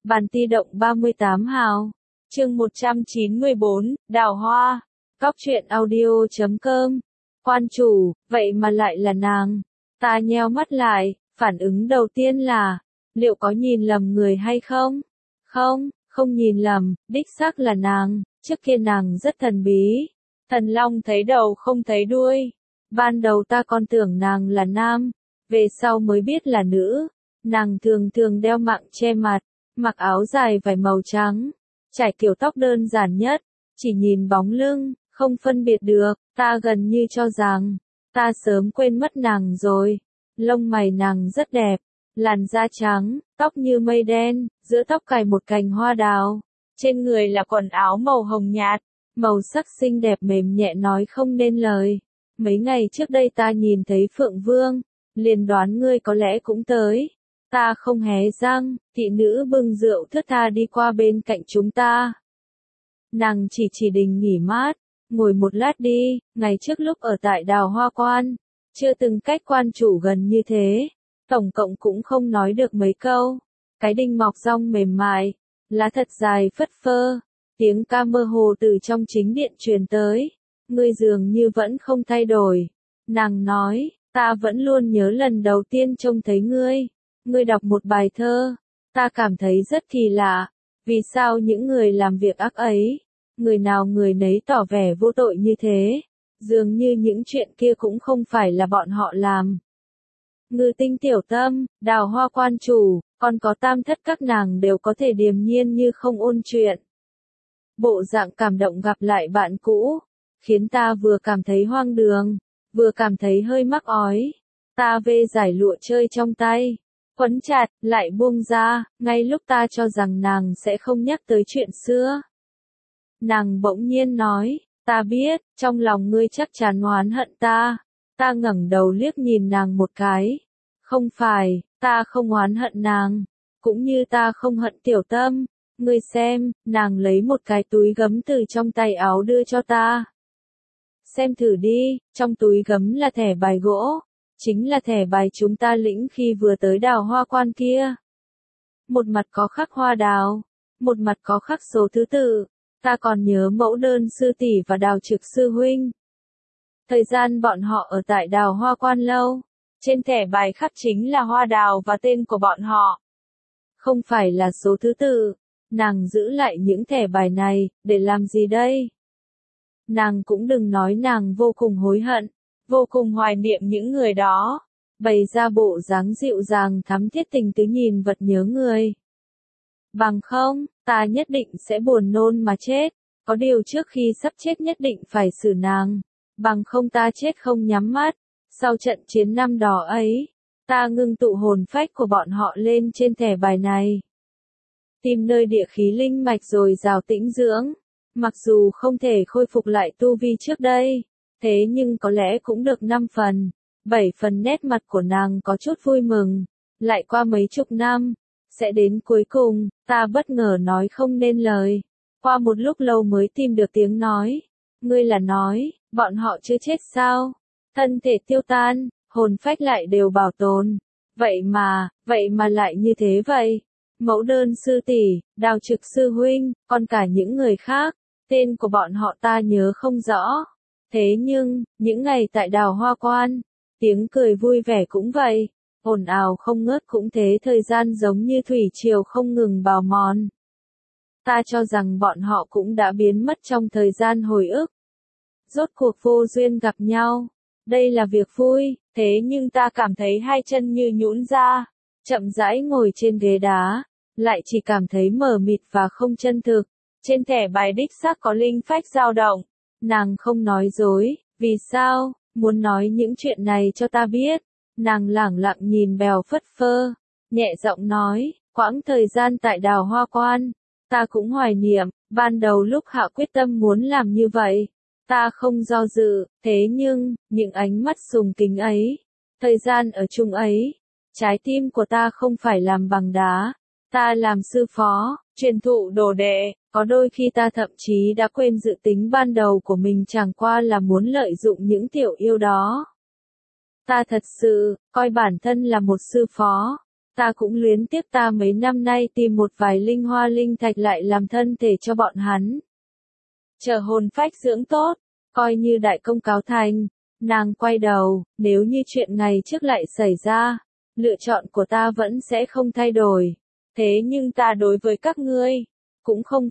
Bản ti động 38 hào. Chương 194, Đào Hoa. Cóc truyện audio.com. Quan chủ, vậy mà lại là nàng. Ta nheo mắt lại, phản ứng đầu tiên là, liệu có nhìn lầm người hay không? Không nhìn lầm, đích xác là nàng, trước kia nàng rất thần bí. Thần long thấy đầu không thấy đuôi. Ban đầu ta còn tưởng nàng là nam, về sau mới biết là nữ. Nàng thường đeo mạng che mặt, mặc áo dài vải màu trắng, trải kiểu tóc đơn giản nhất, chỉ nhìn bóng lưng, không phân biệt được, ta gần như cho rằng, ta sớm quên mất nàng rồi. Lông mày nàng rất đẹp, làn da trắng, tóc như mây đen, giữa tóc cài một cành hoa đào, trên người là quần áo màu hồng nhạt, màu sắc xinh đẹp mềm nhẹ nói không nên lời. Mấy ngày trước đây ta nhìn thấy Phượng Vương, liền đoán ngươi có lẽ cũng tới. Ta không hé răng, thị nữ bưng rượu thướt tha đi qua bên cạnh chúng ta. Nàng chỉ đình nghỉ mát, ngồi một lát đi, ngày trước lúc ở tại Đào Hoa Quan, chưa từng cách quan chủ gần như thế, tổng cộng cũng không nói được mấy câu. Cái đinh mọc rong mềm mại, lá thật dài phất phơ, tiếng ca mơ hồ từ trong chính điện truyền tới. Ngươi dường như vẫn không thay đổi. Nàng nói, ta vẫn luôn nhớ lần đầu tiên trông thấy ngươi. Ngươi đọc một bài thơ, ta cảm thấy rất kỳ lạ. Vì sao những người làm việc ác ấy, người nào người nấy tỏ vẻ vô tội như thế? Dường như những chuyện kia cũng không phải là bọn họ làm. Ngư Tinh tiểu tâm, Đào Hoa quan chủ, còn có Tam Thất các nàng đều có thể điềm nhiên như không ôn chuyện. Bộ dạng cảm động gặp lại bạn cũ, khiến ta vừa cảm thấy hoang đường, vừa cảm thấy hơi mắc ói. Ta vê giải lụa chơi trong tay, quấn chặt, lại buông ra, ngay lúc ta cho rằng nàng sẽ không nhắc tới chuyện xưa. Nàng bỗng nhiên nói, ta biết, trong lòng ngươi chắc chắn oán hận ta. Ta ngẩng đầu liếc nhìn nàng một cái. Không phải, ta không oán hận nàng, cũng như ta không hận tiểu tâm. Ngươi xem, nàng lấy một cái túi gấm từ trong tay áo đưa cho ta. Xem thử đi, trong túi gấm là thẻ bài gỗ, chính là thẻ bài chúng ta lĩnh khi vừa tới Đào Hoa Quan kia. Một mặt có khắc hoa đào, một mặt có khắc số thứ tự, ta còn nhớ mẫu đơn sư tỷ và Đào Trực sư huynh. Thời gian bọn họ ở tại Đào Hoa Quan lâu, trên thẻ bài khắc chính là hoa đào và tên của bọn họ. Không phải là số thứ tự, nàng giữ lại những thẻ bài này, để làm gì đây? Nàng cũng đừng nói nàng vô cùng hối hận, vô cùng hoài niệm những người đó, bày ra bộ dáng dịu dàng thắm thiết tình tứ nhìn vật nhớ người. Bằng không, ta nhất định sẽ buồn nôn mà chết, có điều trước khi sắp chết nhất định phải xử nàng, bằng không ta chết không nhắm mắt. Sau trận chiến năm đó ấy, ta ngưng tụ hồn phách của bọn họ lên trên thẻ bài này. Tìm nơi địa khí linh mạch rồi rào tĩnh dưỡng. Mặc dù không thể khôi phục lại tu vi trước đây, thế nhưng có lẽ cũng được 5 phần, 7 phần nét mặt của nàng có chút vui mừng. Lại qua mấy chục năm, sẽ đến cuối cùng, ta bất ngờ nói không nên lời. Qua một lúc lâu mới tìm được tiếng nói. Ngươi là nói, bọn họ chưa chết sao? Thân thể tiêu tan, hồn phách lại đều bảo tồn. Vậy mà lại như thế vậy. Mẫu đơn sư tỷ, Đào Trực sư huynh, còn cả những người khác, tên của bọn họ ta nhớ không rõ. Thế nhưng, những ngày tại Đào Hoa Quan, tiếng cười vui vẻ cũng vậy, ồn ào không ngớt cũng thế, thời gian giống như thủy triều không ngừng bào mòn. Ta cho rằng bọn họ cũng đã biến mất trong thời gian hồi ức. Rốt cuộc vô duyên gặp nhau. Đây là việc vui, thế nhưng ta cảm thấy hai chân như nhũn ra, chậm rãi ngồi trên ghế đá, lại chỉ cảm thấy mờ mịt và không chân thực. Trên thẻ bài đích xác có linh phách dao động. Nàng không nói dối, vì sao, muốn nói những chuyện này cho ta biết. Nàng lẳng lặng nhìn bèo phất phơ, nhẹ giọng nói, quãng thời gian tại Đào Hoa Quan, ta cũng hoài niệm, ban đầu lúc hạ quyết tâm muốn làm như vậy. Ta không do dự, thế nhưng, những ánh mắt sùng kính ấy, thời gian ở chung ấy, trái tim của ta không phải làm bằng đá, ta làm sư phó, truyền thụ đồ đệ, có đôi khi ta thậm chí đã quên dự tính ban đầu của mình chẳng qua là muốn lợi dụng những tiểu yêu đó. Ta thật sự, coi bản thân là một sư phó, Ta cũng luyến tiếc ta mấy năm nay tìm một vài linh hoa linh thạch lại làm thân thể cho bọn hắn. Chờ hồn phách dưỡng tốt, coi như đại công cáo thành. Nàng quay đầu, nếu như chuyện ngày trước lại xảy ra, lựa chọn của ta vẫn sẽ không thay đổi. Thế nhưng ta đối với các ngươi, cũng không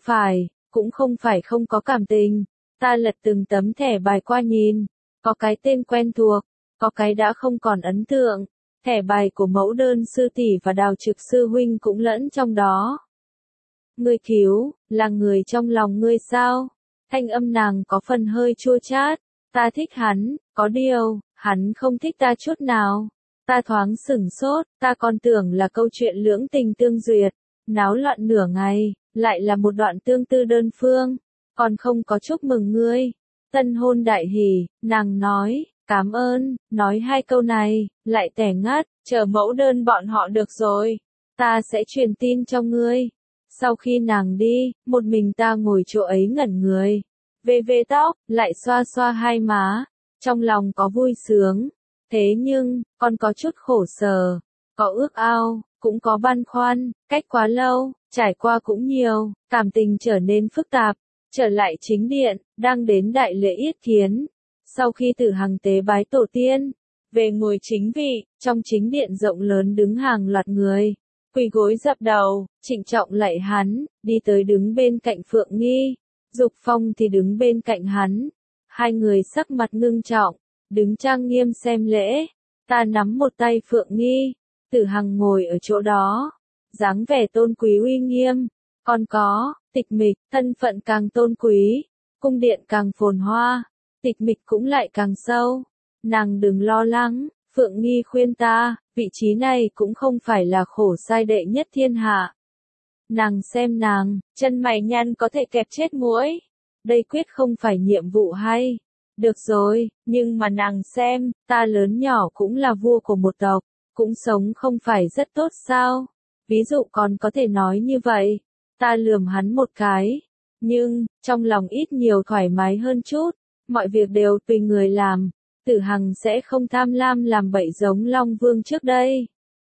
phải không có cảm tình. Ta lật từng tấm thẻ bài qua nhìn, có cái tên quen thuộc, có cái đã không còn ấn tượng. Thẻ bài của mẫu đơn sư tỷ và đào trực sư huynh cũng lẫn trong đó. Ngươi cứu, là người trong lòng ngươi sao? Thanh âm nàng có phần hơi chua chát. Ta thích hắn, có điều, hắn không thích ta chút nào. Ta thoáng sửng sốt, ta còn tưởng là câu chuyện lưỡng tình tương duyệt. Náo loạn nửa ngày, lại là một đoạn tương tư đơn phương. Còn không có chúc mừng ngươi. Tân hôn đại hỷ, nàng nói, cảm ơn, nói hai câu này, lại tẻ ngắt, chờ mẫu đơn bọn họ được rồi. Ta sẽ truyền tin cho ngươi. Sau khi nàng đi, một mình ta ngồi chỗ ấy ngẩn người. Về tóc, lại xoa xoa hai má. Trong lòng có vui sướng. Thế nhưng, còn có chút khổ sở. Có ước ao, cũng có băn khoăn. Cách quá lâu, trải qua cũng nhiều. Cảm tình trở nên phức tạp. Trở lại chính điện, đang đến đại lễ yết kiến. Sau khi Tử Hằng tế bái tổ tiên, về ngồi chính vị, trong chính điện rộng lớn đứng hàng loạt người. Quỳ gối dập đầu, trịnh trọng lạy hắn, đi tới đứng bên cạnh Phượng Nghi. Dục Phong thì đứng bên cạnh hắn. Hai người sắc mặt ngưng trọng, đứng trang nghiêm xem lễ. Ta nắm một tay Phượng Nghi, Tử Hằng ngồi ở chỗ đó, dáng vẻ tôn quý uy nghiêm. Còn có, Tịch Mịch, thân phận càng tôn quý, cung điện càng phồn hoa, Tịch Mịch cũng lại càng sâu. Nàng đừng lo lắng, Phượng Nghi khuyên ta, vị trí này cũng không phải là khổ sai đệ nhất thiên hạ. Nàng xem nàng, chân mày nhăn có thể kẹp chết muỗi. Đây quyết không phải nhiệm vụ hay. Được rồi, nhưng mà nàng xem, ta lớn nhỏ cũng là vua của một tộc, cũng sống không phải rất tốt sao? Ví dụ còn có thể nói như vậy. Ta lườm hắn một cái. Nhưng, trong lòng ít nhiều thoải mái hơn chút. Mọi việc đều tùy người làm. Tử Hằng sẽ không tham lam làm bậy giống Long Vương trước đây.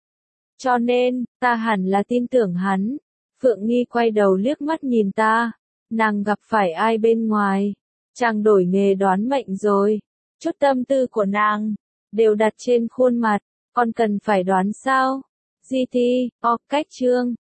Cho nên, ta hẳn là tin tưởng hắn. Phượng Nghi quay đầu liếc mắt nhìn ta. Nàng gặp phải ai bên ngoài? Chàng đổi nghề đoán mệnh rồi. Chút tâm tư của nàng đều đặt trên khuôn mặt, còn cần phải đoán sao? GT, cách chương